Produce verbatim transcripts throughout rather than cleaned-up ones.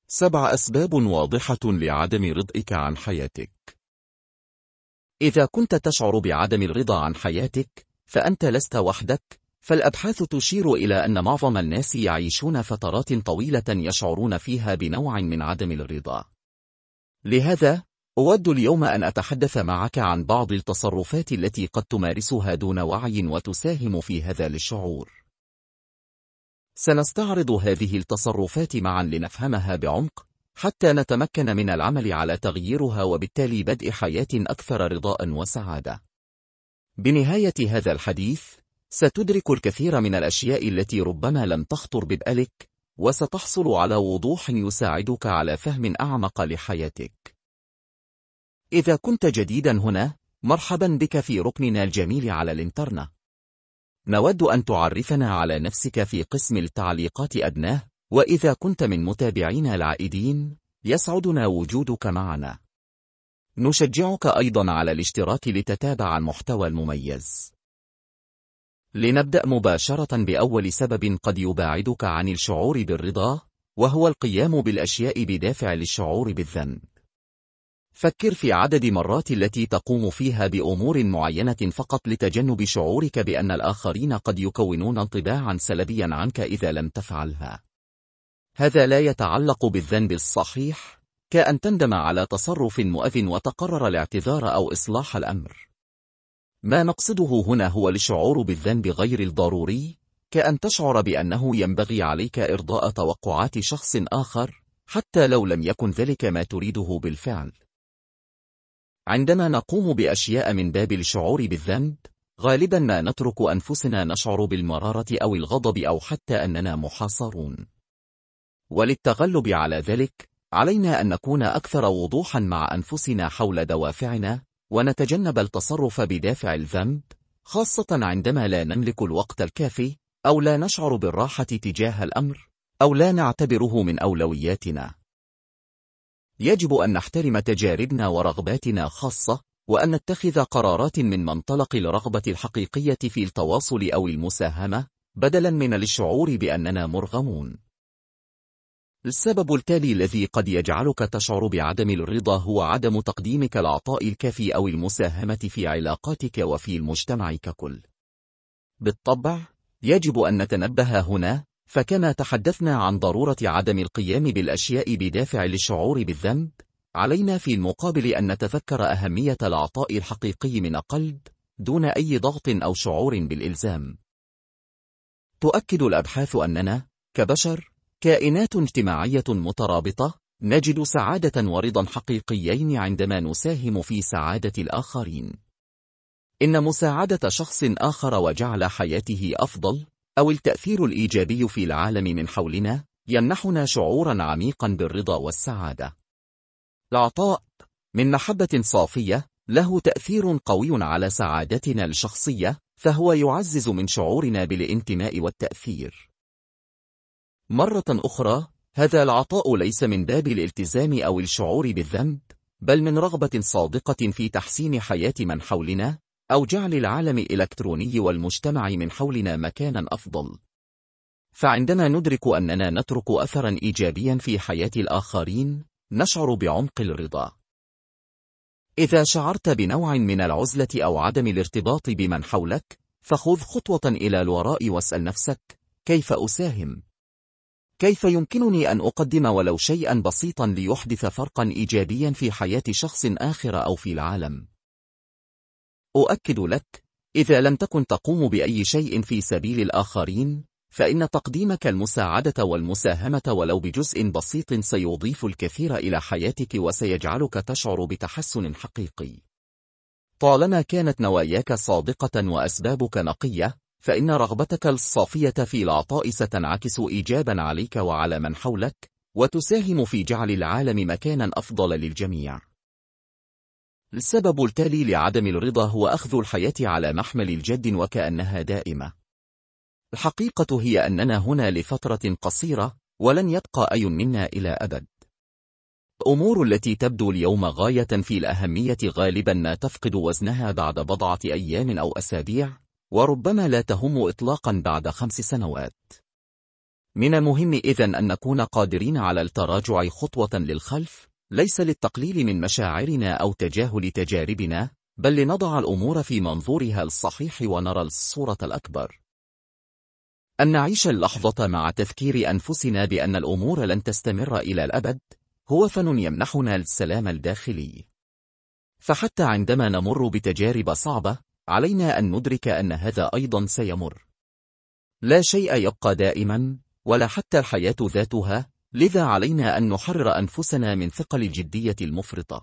سبع أسباب واضحة لعدم رضئك عن حياتك. إذا كنت تشعر بعدم الرضا عن حياتك، فأنت لست وحدك، فالأبحاث تشير إلى أن معظم الناس يعيشون فترات طويلة يشعرون فيها بنوع من عدم الرضا. لهذا، أود اليوم أن أتحدث معك عن بعض التصرفات التي قد تمارسها دون وعي وتساهم في هذا الشعور. سنستعرض هذه التصرفات معا لنفهمها بعمق، حتى نتمكن من العمل على تغييرها وبالتالي بدء حياة أكثر رضاء وسعادة. بنهاية هذا الحديث، ستدرك الكثير من الأشياء التي ربما لم تخطر ببالك، وستحصل على وضوح يساعدك على فهم أعمق لحياتك. إذا كنت جديدا هنا، مرحبا بك في ركننا الجميل على الإنترنت. نود أن تعرفنا على نفسك في قسم التعليقات أدناه، وإذا كنت من متابعينا العائدين، يسعدنا وجودك معنا. نشجعك أيضا على الاشتراك لتتابع المحتوى المميز. لنبدأ مباشرة بأول سبب قد يباعدك عن الشعور بالرضا، وهو القيام بالأشياء بدافع للشعور بالذنب. فكر في عدد مرات التي تقوم فيها بأمور معينة فقط لتجنب شعورك بأن الآخرين قد يكونون انطباعا سلبيا عنك إذا لم تفعلها. هذا لا يتعلق بالذنب الصحيح، كأن تندم على تصرف مؤذٍ وتقرر الاعتذار أو إصلاح الأمر. ما نقصده هنا هو الشعور بالذنب غير الضروري، كأن تشعر بأنه ينبغي عليك إرضاء توقعات شخص آخر، حتى لو لم يكن ذلك ما تريده بالفعل. عندما نقوم بأشياء من باب الشعور بالذنب، غالبا ما نترك أنفسنا نشعر بالمرارة أو الغضب أو حتى أننا محاصرون. وللتغلب على ذلك، علينا أن نكون أكثر وضوحا مع أنفسنا حول دوافعنا، ونتجنب التصرف بدافع الذنب، خاصة عندما لا نملك الوقت الكافي، أو لا نشعر بالراحة تجاه الأمر، أو لا نعتبره من أولوياتنا. يجب أن نحترم تجاربنا ورغباتنا خاصة، وأن نتخذ قرارات من منطلق الرغبة الحقيقية في التواصل أو المساهمة، بدلا من الشعور بأننا مرغمون. السبب التالي الذي قد يجعلك تشعر بعدم الرضا هو عدم تقديمك العطاء الكافي أو المساهمة في علاقاتك وفي المجتمع ككل. بالطبع، يجب أن نتنبه هنا، فكما تحدثنا عن ضرورة عدم القيام بالأشياء بدافع للشعور بالذنب، علينا في المقابل أن نتذكر أهمية العطاء الحقيقي من القلب، دون أي ضغط أو شعور بالإلزام. تؤكد الأبحاث أننا، كبشر، كائنات اجتماعية مترابطة، نجد سعادة ورضا حقيقيين عندما نساهم في سعادة الآخرين. إن مساعدة شخص آخر وجعل حياته أفضل، أو التأثير الإيجابي في العالم من حولنا، يمنحنا شعورا عميقا بالرضا والسعادة. العطاء، من محبة صافية، له تأثير قوي على سعادتنا الشخصية، فهو يعزز من شعورنا بالانتماء والتأثير. مرة أخرى، هذا العطاء ليس من باب الالتزام أو الشعور بالذنب، بل من رغبة صادقة في تحسين حياة من حولنا، أو جعل العالم الإلكتروني والمجتمع من حولنا مكانا أفضل. فعندما ندرك أننا نترك أثرا إيجابيا في حياة الآخرين، نشعر بعمق الرضا. إذا شعرت بنوع من العزلة أو عدم الارتباط بمن حولك، فخذ خطوة إلى الوراء واسأل نفسك: كيف أساهم؟ كيف يمكنني أن أقدم ولو شيئا بسيطا ليحدث فرقا إيجابيا في حياة شخص آخر أو في العالم؟ أؤكد لك، إذا لم تكن تقوم بأي شيء في سبيل الآخرين، فإن تقديمك المساعدة والمساهمة ولو بجزء بسيط سيضيف الكثير إلى حياتك وسيجعلك تشعر بتحسن حقيقي. طالما كانت نواياك صادقة وأسبابك نقية، فإن رغبتك الصافية في العطاء ستنعكس إيجابا عليك وعلى من حولك، وتساهم في جعل العالم مكانا أفضل للجميع. السبب التالي لعدم الرضا هو أخذ الحياة على محمل الجد وكأنها دائمة. الحقيقة هي أننا هنا لفترة قصيرة، ولن يبقى أي منا إلى أبد. الأمور التي تبدو اليوم غاية في الأهمية غالبا ما تفقد وزنها بعد بضعة أيام أو أسابيع، وربما لا تهم إطلاقا بعد خمس سنوات. من المهم إذن أن نكون قادرين على التراجع خطوة للخلف، ليس للتقليل من مشاعرنا أو تجاهل تجاربنا، بل لنضع الأمور في منظورها الصحيح ونرى الصورة الأكبر. أن نعيش اللحظة مع تذكير أنفسنا بأن الأمور لن تستمر إلى الأبد، هو فن يمنحنا السلام الداخلي. فحتى عندما نمر بتجارب صعبة، علينا أن ندرك أن هذا أيضا سيمر. لا شيء يبقى دائما، ولا حتى الحياة ذاتها، لذا علينا أن نحرر أنفسنا من ثقل الجدية المفرطة.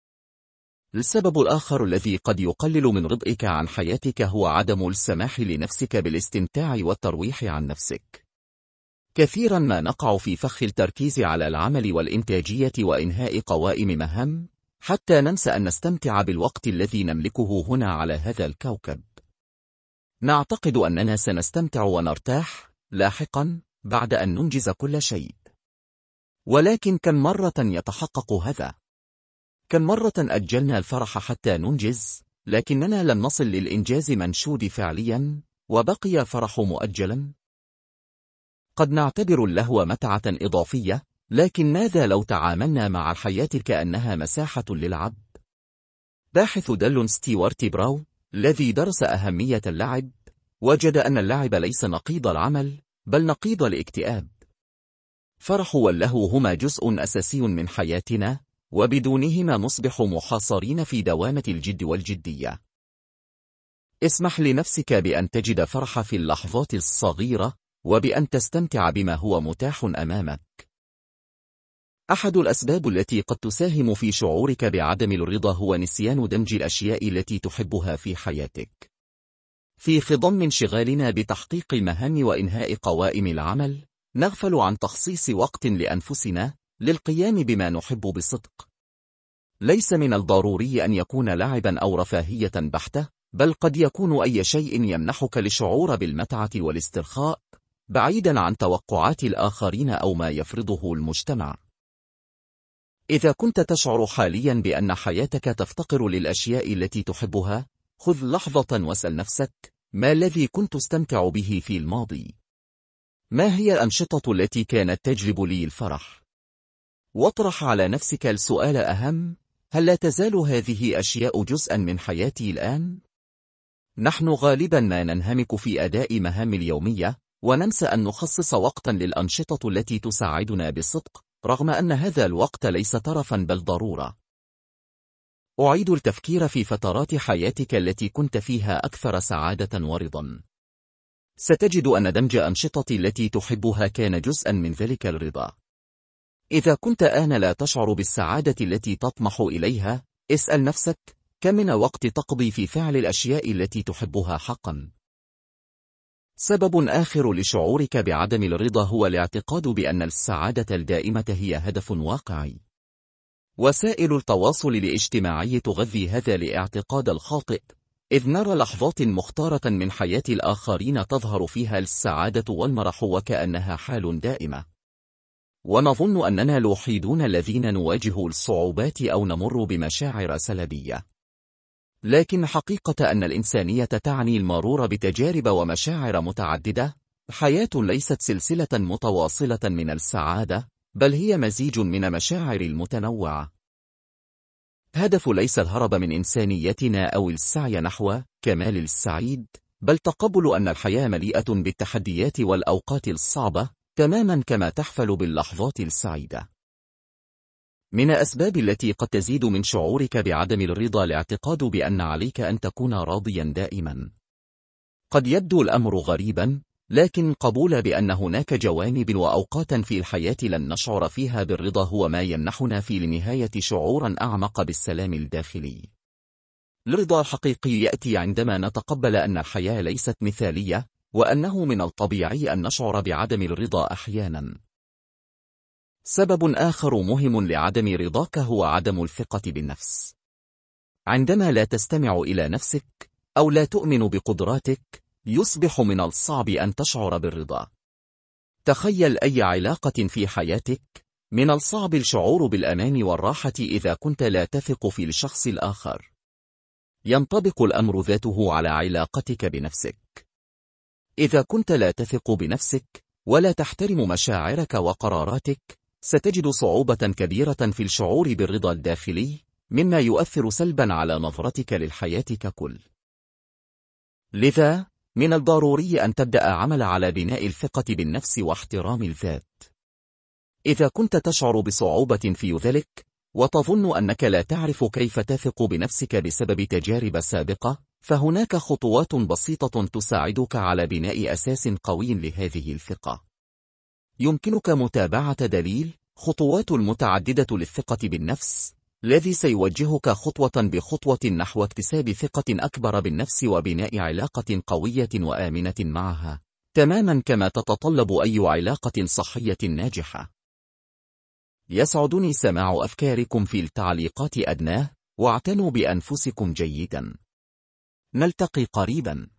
السبب الآخر الذي قد يقلل من رضئك عن حياتك هو عدم السماح لنفسك بالاستمتاع والترويح عن نفسك. كثيرا ما نقع في فخ التركيز على العمل والإنتاجية وإنهاء قوائم مهام، حتى ننسى أن نستمتع بالوقت الذي نملكه هنا على هذا الكوكب. نعتقد أننا سنستمتع ونرتاح لاحقا بعد أن ننجز كل شيء. ولكن كم مرة يتحقق هذا؟ كم مرة أجلنا الفرح حتى ننجز، لكننا لم نصل للإنجاز منشود فعليا، وبقي الفرح مؤجلا؟ قد نعتبر اللهو متعة إضافية، لكن ماذا لو تعاملنا مع الحياة كأنها مساحة للعب؟ باحث دالون ستيوارت براو، الذي درس أهمية اللعب، وجد أن اللعب ليس نقيض العمل، بل نقيض الاكتئاب. فرح واللهو هما جزء أساسي من حياتنا، وبدونهما نصبح محاصرين في دوامة الجد والجدية. اسمح لنفسك بأن تجد فرح في اللحظات الصغيرة، وبأن تستمتع بما هو متاح أمامك. أحد الأسباب التي قد تساهم في شعورك بعدم الرضا هو نسيان دمج الأشياء التي تحبها في حياتك. في خضم انشغالنا بتحقيق المهام وإنهاء قوائم العمل، نغفل عن تخصيص وقت لأنفسنا للقيام بما نحب بصدق. ليس من الضروري أن يكون لعبا أو رفاهية بحتة، بل قد يكون أي شيء يمنحك الشعور بالمتعة والاسترخاء، بعيدا عن توقعات الآخرين أو ما يفرضه المجتمع. إذا كنت تشعر حاليا بأن حياتك تفتقر للأشياء التي تحبها، خذ لحظة واسأل نفسك: ما الذي كنت استمتع به في الماضي؟ ما هي الأنشطة التي كانت تجلب لي الفرح؟ واطرح على نفسك السؤال أهم: هل لا تزال هذه أشياء جزءا من حياتي الآن؟ نحن غالبا ما ننهمك في أداء مهام اليومية، وننسى أن نخصص وقتا للأنشطة التي تساعدنا بصدق، رغم أن هذا الوقت ليس ترفا بل ضرورة. أعيد التفكير في فترات حياتك التي كنت فيها أكثر سعادة ورضا. ستجد أن دمج أنشطة التي تحبها كان جزءا من ذلك الرضا. إذا كنت آن لا تشعر بالسعادة التي تطمح إليها، اسأل نفسك: كم من وقت تقضي في فعل الأشياء التي تحبها حقا؟ سبب آخر لشعورك بعدم الرضا هو الاعتقاد بأن السعادة الدائمة هي هدف واقعي. وسائل التواصل الاجتماعي تغذي هذا الاعتقاد الخاطئ، إذ نرى لحظات مختارة من حياة الآخرين تظهر فيها السعادة والمرح وكأنها حال دائمة، ونظن أننا الوحيدون الذين نواجه الصعوبات أو نمر بمشاعر سلبية. لكن حقيقة أن الإنسانية تعني المرور بتجارب ومشاعر متعددة. حياة ليست سلسلة متواصلة من السعادة، بل هي مزيج من مشاعر المتنوعة. هدف ليس الهرب من إنسانيتنا أو السعي نحو كمال السعيد، بل تقبل أن الحياة مليئة بالتحديات والأوقات الصعبة، تماما كما تحفل باللحظات السعيدة. من الأسباب التي قد تزيد من شعورك بعدم الرضا الاعتقاد بأن عليك أن تكون راضيا دائما. قد يبدو الأمر غريبا، لكن قبول بأن هناك جوانب وأوقات في الحياة لن نشعر فيها بالرضا هو ما يمنحنا في النهاية شعورا أعمق بالسلام الداخلي. الرضا الحقيقي يأتي عندما نتقبل أن الحياة ليست مثالية، وأنه من الطبيعي أن نشعر بعدم الرضا أحيانا. سبب آخر مهم لعدم رضاك هو عدم الثقة بالنفس. عندما لا تستمع إلى نفسك، أو لا تؤمن بقدراتك، يصبح من الصعب أن تشعر بالرضا. تخيل أي علاقة في حياتك، من الصعب الشعور بالأمان والراحة إذا كنت لا تثق في الشخص الآخر. ينطبق الأمر ذاته على علاقتك بنفسك. إذا كنت لا تثق بنفسك، ولا تحترم مشاعرك وقراراتك، ستجد صعوبة كبيرة في الشعور بالرضا الداخلي، مما يؤثر سلبا على نظرتك للحياة ككل. لذا، من الضروري أن تبدأ عمل على بناء الثقة بالنفس واحترام الذات. إذا كنت تشعر بصعوبة في ذلك، وتظن أنك لا تعرف كيف تثق بنفسك بسبب تجارب سابقة، فهناك خطوات بسيطة تساعدك على بناء أساس قوي لهذه الثقة. يمكنك متابعة دليل خطوات المتعددة للثقة بالنفس، الذي سيوجهك خطوة بخطوة نحو اكتساب ثقة أكبر بالنفس وبناء علاقة قوية وآمنة معها، تماما كما تتطلب أي علاقة صحية ناجحة. يسعدني سماع أفكاركم في التعليقات أدناه، واعتنوا بأنفسكم جيدا. نلتقي قريبا.